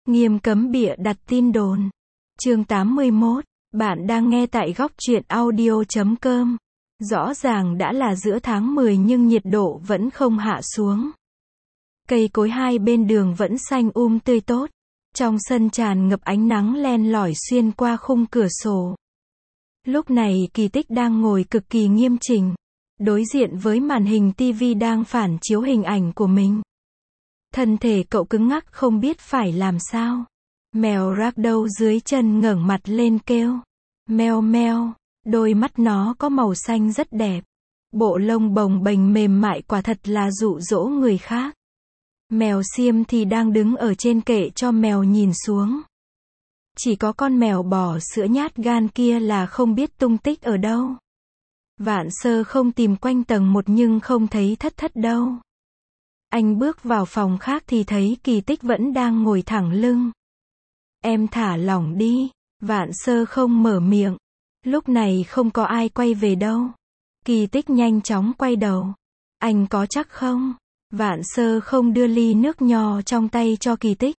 Nghiêm cấm bịa đặt tin đồn. Chương 81. Bạn đang nghe tại góc truyện audio.com. Rõ ràng đã là giữa tháng 10 nhưng nhiệt độ vẫn không hạ xuống. Cây cối hai bên đường vẫn xanh tươi tốt. Trong sân tràn ngập ánh nắng len lỏi xuyên qua khung cửa sổ. Lúc này Kỳ Tích đang ngồi cực kỳ nghiêm chỉnh, đối diện với màn hình TV đang phản chiếu hình ảnh của mình. Thân thể cậu cứng ngắc không biết phải làm sao. Mèo ragdoll dưới chân ngẩng mặt lên kêu. Meo meo, đôi mắt nó có màu xanh rất đẹp. Bộ lông bồng bềnh mềm mại quả thật là dụ dỗ người khác. Mèo Xiêm thì đang đứng ở trên kệ cho mèo nhìn xuống. Chỉ có con mèo bò sữa nhát gan kia là không biết tung tích ở đâu. Vạn Sơ không tìm quanh tầng 1 nhưng không thấy thất thất đâu. Anh bước vào phòng khác thì thấy Kỳ Tích vẫn đang ngồi thẳng lưng. Em thả lỏng đi. Vạn Sơ không mở miệng. Lúc này không có ai quay về đâu. Kỳ Tích nhanh chóng quay đầu. Anh có chắc không? Vạn Sơ không đưa ly nước nho trong tay cho Kỳ Tích.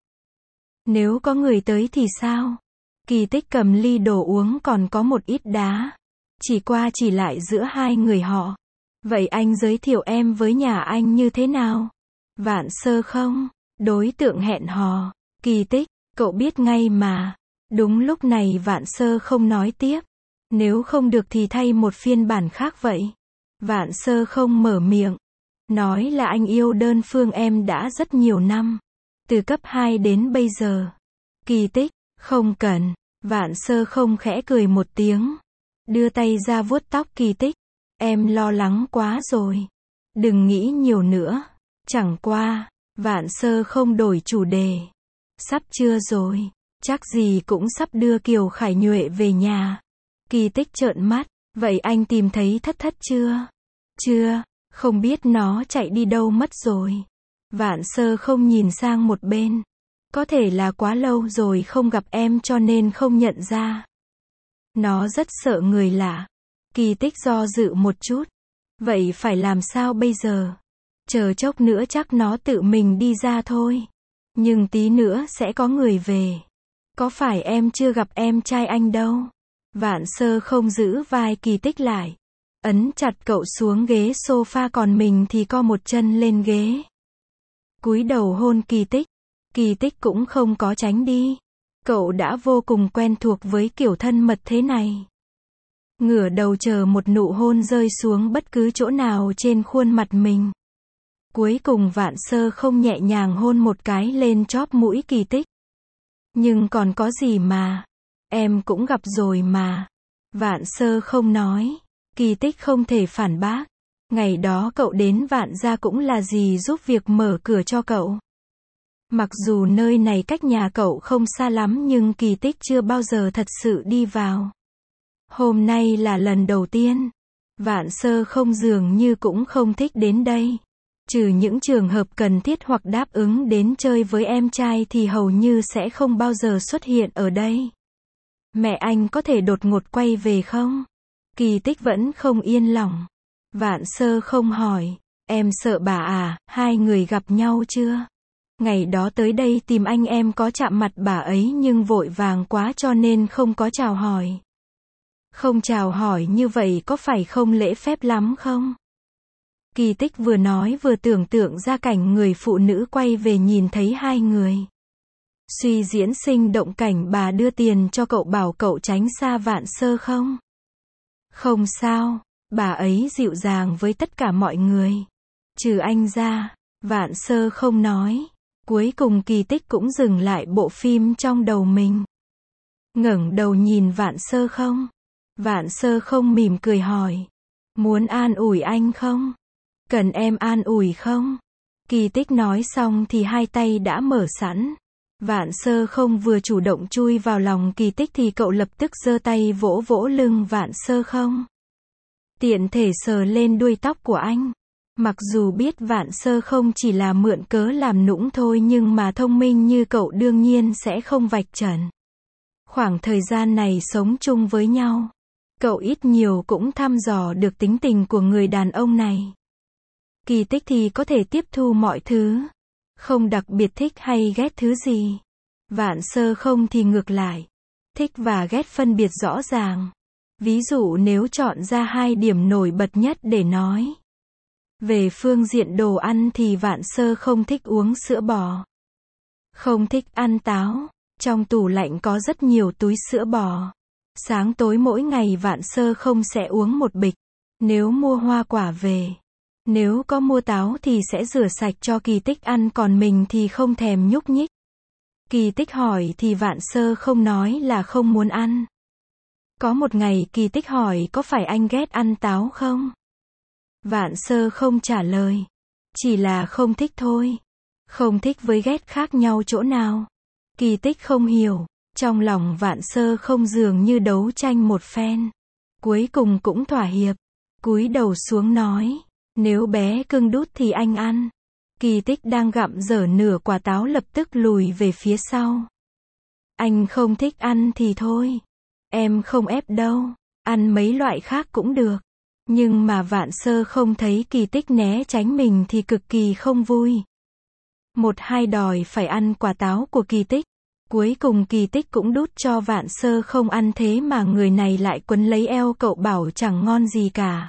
Nếu có người tới thì sao? Kỳ Tích cầm ly đồ uống còn có một ít đá. Chỉ qua chỉ lại giữa hai người họ. Vậy anh giới thiệu em với nhà anh như thế nào? Vạn Sơ không. Đối tượng hẹn hò. Kỳ Tích, cậu biết ngay mà. Đúng lúc này Vạn Sơ không nói tiếp. Nếu không được thì thay một phiên bản khác vậy. Vạn Sơ không mở miệng. Nói là anh yêu đơn phương em đã rất nhiều năm. Từ cấp 2 đến bây giờ. Kỳ Tích, không cần. Vạn Sơ không khẽ cười một tiếng. Đưa tay ra vuốt tóc Kỳ Tích. Em lo lắng quá rồi. Đừng nghĩ nhiều nữa. Chẳng qua. Vạn Sơ không đổi chủ đề. Sắp trưa rồi. Chắc gì cũng sắp đưa Kiều Khải Nhuệ về nhà. Kỳ Tích trợn mắt. Vậy anh tìm thấy thất thất chưa? Chưa. Không biết nó chạy đi đâu mất rồi. Vạn Sơ không nhìn sang một bên. Có thể là quá lâu rồi không gặp em cho nên không nhận ra. Nó rất sợ người lạ. Kỳ Tích do dự một chút. Vậy phải làm sao bây giờ? Chờ chốc nữa chắc nó tự mình đi ra thôi. Nhưng tí nữa sẽ có người về. Có phải em chưa gặp em trai anh đâu? Vạn Sơ không giữ vai Kỳ Tích lại. Ấn chặt cậu xuống ghế sofa còn mình thì co một chân lên ghế. Cúi đầu hôn Kỳ Tích. Kỳ Tích cũng không có tránh đi. Cậu đã vô cùng quen thuộc với kiểu thân mật thế này. Ngửa đầu chờ một nụ hôn rơi xuống bất cứ chỗ nào trên khuôn mặt mình. Cuối cùng Vạn Sơ không nhẹ nhàng hôn một cái lên chóp mũi Kỳ Tích. Nhưng còn có gì mà. Em cũng gặp rồi mà. Vạn Sơ không nói. Kỳ Tích không thể phản bác. Ngày đó cậu đến Vạn gia cũng là gì giúp việc mở cửa cho cậu. Mặc dù nơi này cách nhà cậu không xa lắm nhưng Kỳ Tích chưa bao giờ thật sự đi vào. Hôm nay là lần đầu tiên. Vạn Sơ không dường như cũng không thích đến đây. Trừ những trường hợp cần thiết hoặc đáp ứng đến chơi với em trai thì hầu như sẽ không bao giờ xuất hiện ở đây. Mẹ anh có thể đột ngột quay về không? Kỳ Tích vẫn không yên lòng. Vạn Sơ không hỏi. Em sợ bà à, hai người gặp nhau chưa? Ngày đó tới đây tìm anh em có chạm mặt bà ấy nhưng vội vàng quá cho nên không có chào hỏi. Không chào hỏi như vậy có phải không lễ phép lắm không? Kỳ Tích vừa nói vừa tưởng tượng ra cảnh người phụ nữ quay về nhìn thấy hai người. Suy diễn sinh động cảnh bà đưa tiền cho cậu bảo cậu tránh xa Vạn Sơ không? Không sao, bà ấy dịu dàng với tất cả mọi người. Trừ anh ra, Vạn Sơ không nói. Cuối cùng Kỳ Tích cũng dừng lại bộ phim trong đầu mình. Ngẩng đầu nhìn Vạn Sơ không? Vạn Sơ không mỉm cười hỏi. Muốn an ủi anh không? Cần em an ủi không? Kỳ Tích nói xong thì hai tay đã mở sẵn. Vạn Sơ không vừa chủ động chui vào lòng Kỳ Tích thì cậu lập tức giơ tay vỗ vỗ lưng Vạn Sơ không. Tiện thể sờ lên đuôi tóc của anh. Mặc dù biết Vạn Sơ không chỉ là mượn cớ làm nũng thôi nhưng mà thông minh như cậu đương nhiên sẽ không vạch trần. Khoảng thời gian này sống chung với nhau, cậu ít nhiều cũng thăm dò được tính tình của người đàn ông này. Kỳ Tích thì có thể tiếp thu mọi thứ. Không đặc biệt thích hay ghét thứ gì. Vạn Sơ không thì ngược lại. Thích và ghét phân biệt rõ ràng. Ví dụ nếu chọn ra 2 điểm nổi bật nhất để nói. Về phương diện đồ ăn thì Vạn Sơ không thích uống sữa bò. Không thích ăn táo. Trong tủ lạnh có rất nhiều túi sữa bò. Sáng tối mỗi ngày Vạn Sơ không sẽ uống một bịch. Nếu mua hoa quả về. Nếu có mua táo thì sẽ rửa sạch cho Kỳ Tích ăn, còn mình thì không thèm nhúc nhích. Kỳ Tích hỏi thì Vạn Sơ không nói là không muốn ăn. Có một ngày Kỳ Tích hỏi có phải anh ghét ăn táo không? Vạn Sơ không trả lời. Chỉ là không thích thôi. Không thích với ghét khác nhau chỗ nào? Kỳ Tích không hiểu. Trong lòng Vạn Sơ không dường như đấu tranh một phen. Cuối cùng cũng thỏa hiệp. Cúi đầu xuống nói. Nếu bé cưng đút thì anh ăn. Kỳ Tích đang gặm dở nửa quả táo lập tức lùi về phía sau. Anh không thích ăn thì thôi. Em không ép đâu. Ăn mấy loại khác cũng được. Nhưng mà Vạn Sơ không thấy Kỳ Tích né tránh mình thì cực kỳ không vui. Một hai đòi phải ăn quả táo của Kỳ Tích. Cuối cùng Kỳ Tích cũng đút cho Vạn Sơ không ăn, thế mà người này lại quấn lấy eo cậu bảo chẳng ngon gì cả.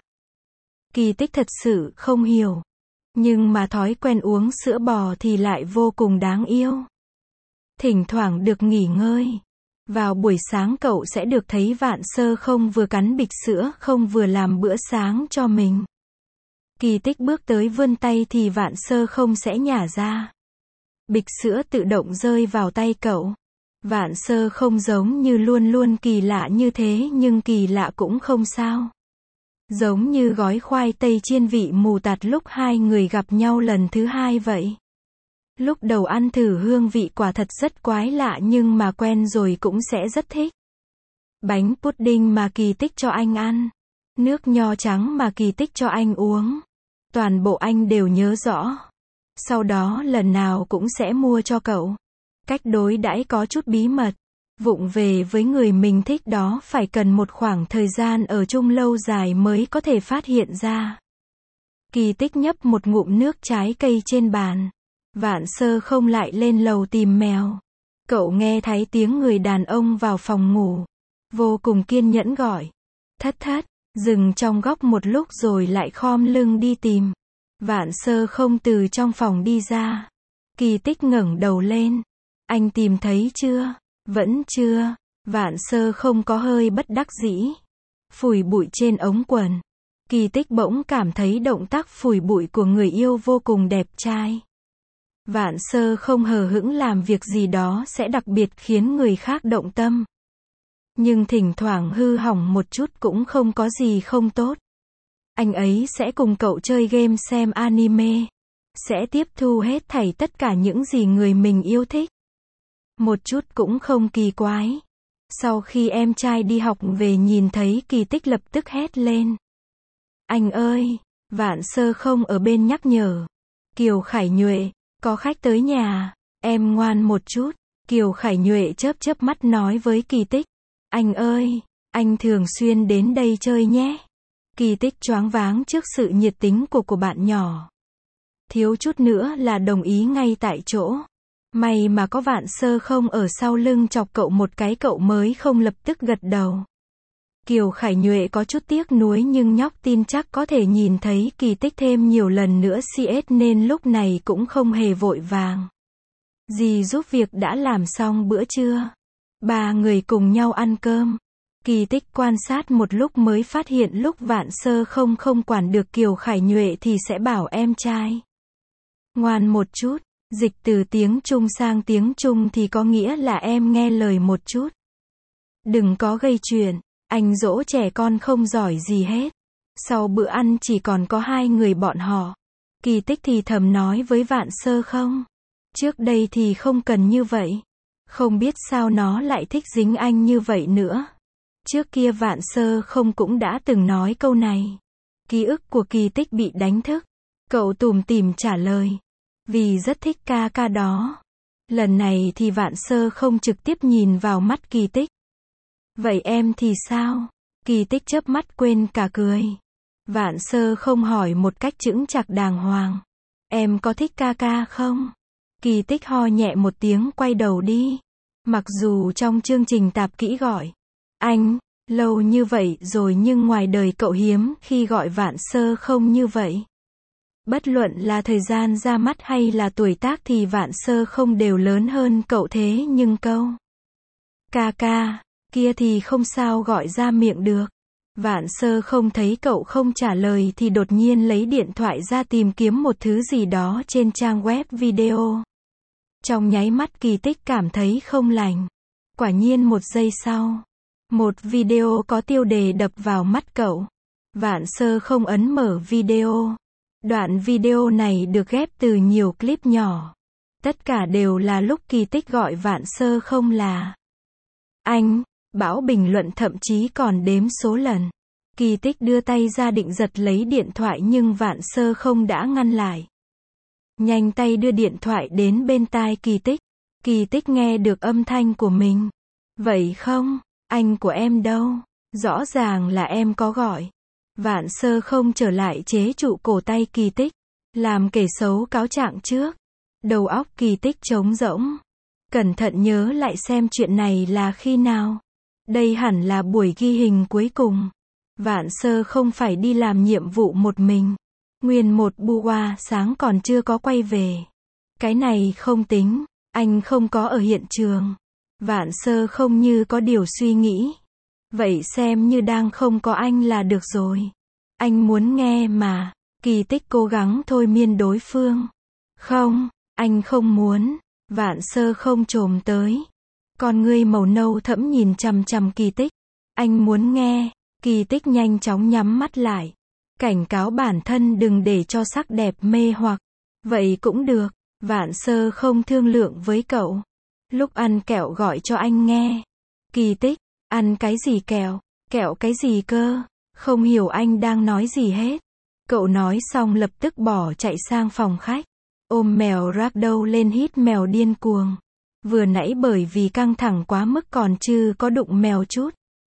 Kỳ Tích thật sự không hiểu. Nhưng mà thói quen uống sữa bò thì lại vô cùng đáng yêu. Thỉnh thoảng được nghỉ ngơi. Vào buổi sáng cậu sẽ được thấy Vạn Sơ không vừa cắn bịch sữa không vừa làm bữa sáng cho mình. Kỳ Tích bước tới vươn tay thì Vạn Sơ không sẽ nhả ra. Bịch sữa tự động rơi vào tay cậu. Vạn Sơ không giống như luôn luôn kỳ lạ như thế, nhưng kỳ lạ cũng không sao. Giống như gói khoai tây chiên vị mù tạt lúc hai người gặp nhau lần thứ hai vậy. Lúc đầu ăn thử hương vị quả thật rất quái lạ, nhưng mà quen rồi cũng sẽ rất thích. Bánh pudding mà Kỳ Tích cho anh ăn. Nước nho trắng mà Kỳ Tích cho anh uống. Toàn bộ anh đều nhớ rõ. Sau đó lần nào cũng sẽ mua cho cậu. Cách đối đãi có chút bí mật. Vụng về với người mình thích đó phải cần một khoảng thời gian ở chung lâu dài mới có thể phát hiện ra. Kỳ Tích nhấp một ngụm nước trái cây trên bàn. Vạn Sơ không lại lên lầu tìm mèo. Cậu nghe thấy tiếng người đàn ông vào phòng ngủ. Vô cùng kiên nhẫn gọi. Thất thất, dừng trong góc một lúc rồi lại khom lưng đi tìm. Vạn Sơ không từ trong phòng đi ra. Kỳ Tích ngẩng đầu lên. Anh tìm thấy chưa? Vẫn chưa. Vạn Sơ không có hơi bất đắc dĩ. Phủi bụi trên ống quần. Kỳ Tích bỗng cảm thấy động tác phủi bụi của người yêu vô cùng đẹp trai. Vạn Sơ không hờ hững làm việc gì đó sẽ đặc biệt khiến người khác động tâm. Nhưng thỉnh thoảng hư hỏng một chút cũng không có gì không tốt. Anh ấy sẽ cùng cậu chơi game, xem anime. Sẽ tiếp thu hết thảy tất cả những gì người mình yêu thích. Một chút cũng không kỳ quái. Sau khi em trai đi học về nhìn thấy Kỳ Tích lập tức hét lên. Anh ơi! Vạn Sơ không ở bên nhắc nhở. Kiều Khải Nhuệ, có khách tới nhà. Em ngoan một chút. Kiều Khải Nhuệ chớp chớp mắt nói với Kỳ Tích. Anh ơi! Anh thường xuyên đến đây chơi nhé. Kỳ Tích choáng váng trước sự nhiệt tình của bạn nhỏ. Thiếu chút nữa là đồng ý ngay tại chỗ. May mà có Vạn Sơ không ở sau lưng chọc cậu một cái cậu mới không lập tức gật đầu. Kiều Khải Nhuệ có chút tiếc nuối nhưng nhóc tin chắc có thể nhìn thấy Kỳ Tích thêm nhiều lần nữa CS nên lúc này cũng không hề vội vàng. Dì giúp việc đã làm xong bữa trưa. Ba người cùng nhau ăn cơm. Kỳ Tích quan sát một lúc mới phát hiện lúc Vạn Sơ không quản được Kiều Khải Nhuệ thì sẽ bảo em trai. Ngoan một chút. Dịch từ tiếng Trung sang tiếng Trung thì có nghĩa là em nghe lời một chút. Đừng có gây chuyện. Anh dỗ trẻ con không giỏi gì hết. Sau bữa ăn chỉ còn có hai người bọn họ. Kỳ Tích thì thầm nói với Vạn Sơ không. Trước đây thì không cần như vậy. Không biết sao nó lại thích dính anh như vậy nữa. Trước kia Vạn Sơ không cũng đã từng nói câu này. Ký ức của Kỳ Tích bị đánh thức. Cậu tủm tỉm trả lời. Vì rất thích ca ca đó. Lần này thì Vạn Sơ không trực tiếp nhìn vào mắt Kỳ Tích. Vậy em thì sao? Kỳ Tích chớp mắt quên cả cười. Vạn Sơ không hỏi một cách chững chạc đàng hoàng. Em có thích ca ca không? Kỳ Tích ho nhẹ một tiếng quay đầu đi. Mặc dù trong chương trình tạp kỹ gọi anh, lâu như vậy rồi nhưng ngoài đời cậu hiếm khi gọi Vạn Sơ không như vậy. Bất luận là thời gian ra mắt hay là tuổi tác thì Vạn Sơ không đều lớn hơn cậu thế nhưng câu ca ca kia thì không sao gọi ra miệng được. Vạn Sơ không thấy cậu không trả lời thì đột nhiên lấy điện thoại ra tìm kiếm một thứ gì đó trên trang web video. Trong nháy mắt Kỳ Tích cảm thấy không lành. Quả nhiên một giây sau, một video có tiêu đề đập vào mắt cậu. Vạn Sơ không ấn mở video. Đoạn video này được ghép từ nhiều clip nhỏ. Tất cả đều là lúc Kỳ Tích gọi Vạn Sơ không là anh. Bão bình luận thậm chí còn đếm số lần. Kỳ Tích đưa tay ra định giật lấy điện thoại nhưng Vạn Sơ không đã ngăn lại. Nhanh tay đưa điện thoại đến bên tai Kỳ Tích. Kỳ Tích nghe được âm thanh của mình. Vậy không, anh của em đâu? Rõ ràng là em có gọi. Vạn Sơ không trở lại chế trụ cổ tay Kỳ Tích. Làm kẻ xấu cáo trạng trước. Đầu óc Kỳ Tích trống rỗng. Cẩn thận nhớ lại xem chuyện này là khi nào. Đây hẳn là buổi ghi hình cuối cùng. Vạn Sơ không phải đi làm nhiệm vụ một mình. Nguyên một buổi sáng còn chưa có quay về. Cái này không tính, anh không có ở hiện trường. Vạn Sơ không như có điều suy nghĩ. Vậy xem như đang không có anh là được rồi. Anh muốn nghe mà. Kỳ Tích cố gắng thôi miên đối phương. Không, anh không muốn. Vạn Sơ không chồm tới. Con ngươi màu nâu thẫm nhìn chằm chằm Kỳ Tích. Anh muốn nghe. Kỳ Tích nhanh chóng nhắm mắt lại. Cảnh cáo bản thân đừng để cho sắc đẹp mê hoặc. Vậy cũng được. Vạn Sơ không thương lượng với cậu. Lúc ăn kẹo gọi cho anh nghe. Kỳ Tích, ăn cái gì kẹo? Kẹo cái gì cơ? Không hiểu anh đang nói gì hết. Cậu nói xong lập tức bỏ chạy sang phòng khách. Ôm mèo ragdoll lên hít mèo điên cuồng. Vừa nãy bởi vì căng thẳng quá mức còn chưa có đụng mèo chút.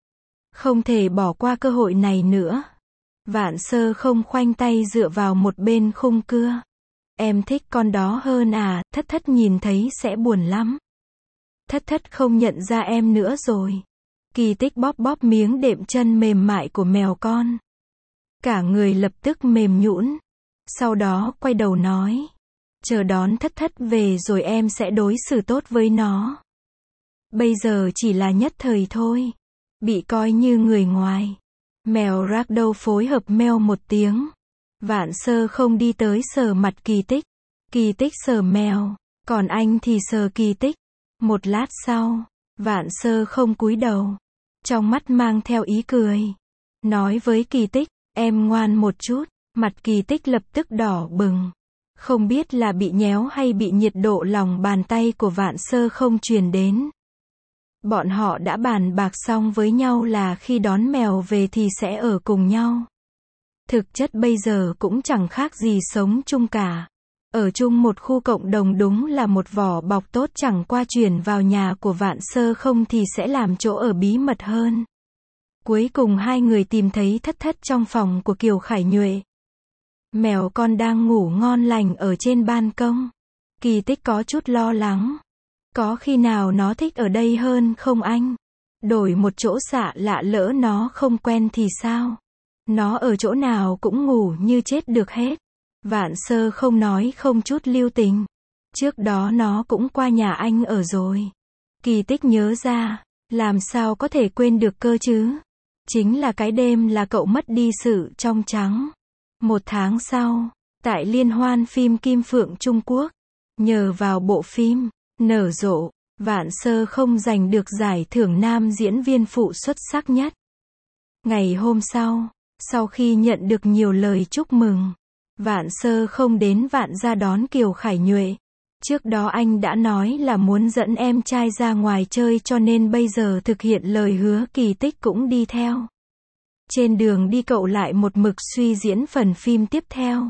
Không thể bỏ qua cơ hội này nữa. Vạn Sơ không khoanh tay dựa vào một bên khung cưa. Em thích con đó hơn à, Thất Thất nhìn thấy sẽ buồn lắm. Thất Thất không nhận ra em nữa rồi. Kỳ Tích bóp bóp miếng đệm chân mềm mại của mèo con. Cả người lập tức mềm nhũn. Sau đó quay đầu nói. Chờ đón Thất Thất về rồi em sẽ đối xử tốt với nó. Bây giờ chỉ là nhất thời thôi. Bị coi như người ngoài. Mèo ragdoll phối hợp meo một tiếng. Vạn Sơ không đi tới sờ mặt Kỳ Tích. Kỳ Tích sờ mèo. Còn anh thì sờ Kỳ Tích. Một lát sau, Vạn Sơ không cúi đầu. Trong mắt mang theo ý cười. Nói với Kỳ Tích, em ngoan một chút. Mặt Kỳ Tích lập tức đỏ bừng. Không biết là bị nhéo hay bị nhiệt độ lòng bàn tay của Vạn Sơ không truyền đến. Bọn họ đã bàn bạc xong với nhau là khi đón mèo về thì sẽ ở cùng nhau. Thực chất bây giờ cũng chẳng khác gì sống chung cả. Ở chung một khu cộng đồng đúng là một vỏ bọc tốt, chẳng qua chuyển vào nhà của Vạn Sơ không thì sẽ làm chỗ ở bí mật hơn. Cuối cùng hai người tìm thấy Thất Thất trong phòng của Kiều Khải Nhuệ. Mèo con đang ngủ ngon lành ở trên ban công. Kỳ Tích có chút lo lắng. Có khi nào nó thích ở đây hơn không anh? Đổi một chỗ xạ lạ lỡ nó không quen thì sao? Nó ở chỗ nào cũng ngủ như chết được hết. Vạn Sơ không nói không chút lưu tình. Trước đó nó cũng qua nhà anh ở rồi. Kỳ Tích nhớ ra. Làm sao có thể quên được cơ chứ? Chính là cái đêm là cậu mất đi sự trong trắng. 1 tháng sau, tại liên hoan phim Kim Phượng Trung Quốc, nhờ vào bộ phim Nở Rộ, Vạn Sơ không giành được giải thưởng nam diễn viên phụ xuất sắc nhất. Ngày hôm sau khi nhận được nhiều lời chúc mừng, Vạn Sơ không đến Vạn gia đón Kiều Khải Nhuệ. Trước đó anh đã nói là muốn dẫn em trai ra ngoài chơi cho nên bây giờ thực hiện lời hứa. Kỳ Tích cũng đi theo. Trên đường đi cậu lại một mực suy diễn phần phim tiếp theo.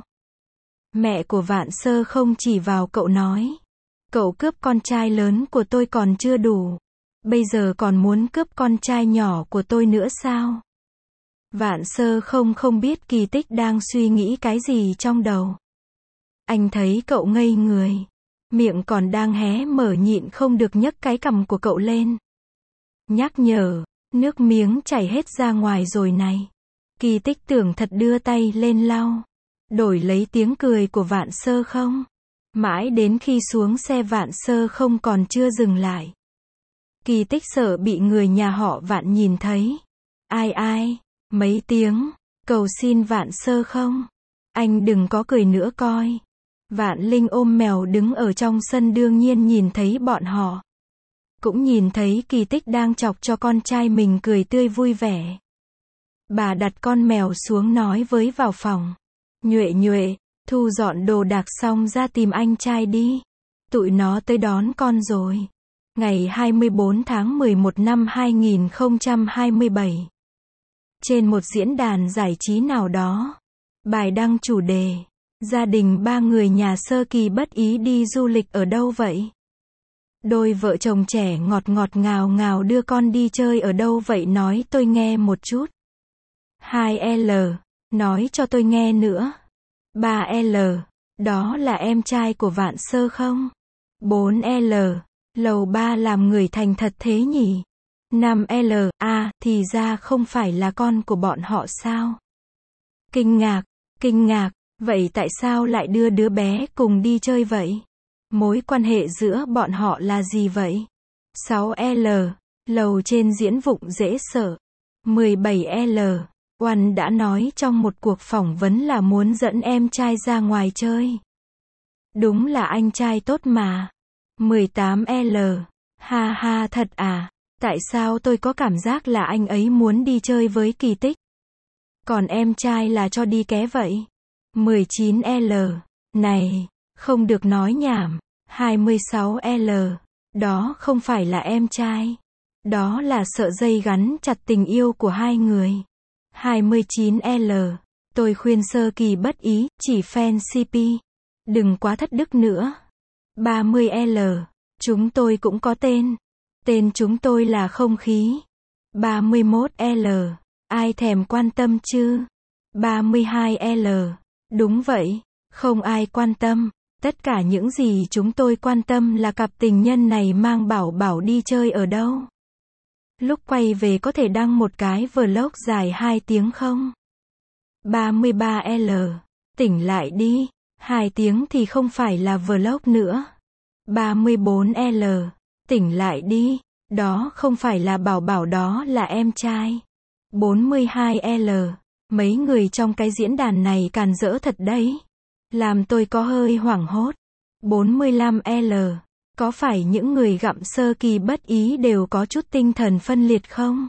Mẹ của Vạn Sơ không chỉ vào cậu nói. Cậu cướp con trai lớn của tôi còn chưa đủ. Bây giờ còn muốn cướp con trai nhỏ của tôi nữa sao? Vạn Sơ không biết Kỳ Tích đang suy nghĩ cái gì trong đầu. Anh thấy cậu ngây người. Miệng còn đang hé mở nhịn không được nhấc cái cằm của cậu lên. Nhắc nhở, nước miếng chảy hết ra ngoài rồi này. Kỳ Tích tưởng thật đưa tay lên lau. Đổi lấy tiếng cười của Vạn Sơ không. Mãi đến khi xuống xe Vạn Sơ không còn chưa dừng lại. Kỳ Tích sợ bị người nhà họ Vạn nhìn thấy. Ai, mấy tiếng, cầu xin Vạn Sơ không. Anh đừng có cười nữa coi. Vạn Linh ôm mèo đứng ở trong sân đương nhiên nhìn thấy bọn họ. Cũng nhìn thấy Kỳ Tích đang chọc cho con trai mình cười tươi vui vẻ. Bà đặt con mèo xuống nói với vào phòng. Nhuệ, thu dọn đồ đạc xong ra tìm anh trai đi. Tụi nó tới đón con rồi. Ngày 24 tháng 11 năm 2027. Trên một diễn đàn giải trí nào đó. Bài đăng chủ đề. Gia đình ba người nhà Sơ Kỳ bất ý đi du lịch ở đâu vậy? Đôi vợ chồng trẻ ngọt ngào ngào đưa con đi chơi ở đâu vậy nói tôi nghe một chút. 2L, nói cho tôi nghe nữa. 3L, đó là em trai của Vạn Sơ không? 4L, lầu 3 làm người thành thật thế nhỉ? 5L, thì ra không phải là con của bọn họ sao? Kinh ngạc, vậy tại sao lại đưa đứa bé cùng đi chơi vậy? Mối quan hệ giữa bọn họ là gì vậy? 6L, lầu trên diễn vụng dễ sợ. 17L, Oanh đã nói trong một cuộc phỏng vấn là muốn dẫn em trai ra ngoài chơi. Đúng là anh trai tốt mà. 18L, ha thật à, tại sao tôi có cảm giác là anh ấy muốn đi chơi với Kỳ Tích? Còn em trai là cho đi ké vậy? 19L, này, không được nói nhảm. 26L, đó không phải là em trai. Đó là sợi dây gắn chặt tình yêu của hai người. 29L, tôi khuyên Sơ Kỳ bất ý, chỉ fan CP. Đừng quá thất đức nữa. 30L, chúng tôi cũng có tên. Tên chúng tôi là Không Khí. 31L, ai thèm quan tâm chứ? 32L, đúng vậy, không ai quan tâm. Tất cả những gì chúng tôi quan tâm là cặp tình nhân này mang Bảo đi chơi ở đâu. Lúc quay về có thể đăng một cái vlog dài 2 tiếng không? 33L, tỉnh lại đi, 2 tiếng thì không phải là vlog nữa. 34L, tỉnh lại đi, đó không phải là Bảo đó là em trai. 42L, mấy người trong cái diễn đàn này càn rỡ thật đấy. Làm tôi có hơi hoảng hốt. 45L, có phải những người gặm Sơ Kỳ bất ý đều có chút tinh thần phân liệt không?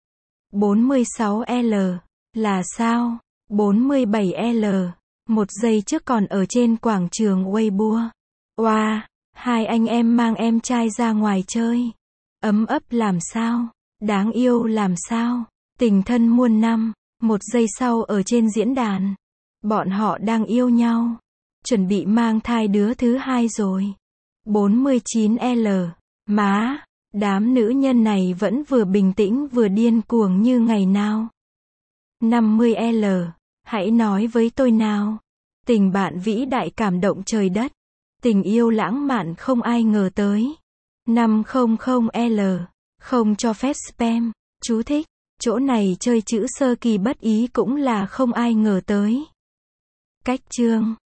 46L, là sao? 47L, một giây trước còn ở trên quảng trường Weibo. Wow, hai anh em mang em trai ra ngoài chơi. Ấm ấp làm sao? Đáng yêu làm sao? Tình thân muôn năm. Một giây sau ở trên diễn đàn. Bọn họ đang yêu nhau. Chuẩn bị mang thai đứa thứ 2 rồi. 49L, má, đám nữ nhân này vẫn vừa bình tĩnh vừa điên cuồng như ngày nào. 50L, hãy nói với tôi nào. Tình bạn vĩ đại cảm động trời đất. Tình yêu lãng mạn không ai ngờ tới. 500L, không cho phép spam. Chú thích, chỗ này chơi chữ Sơ Kỳ bất ý cũng là không ai ngờ tới. Cách chương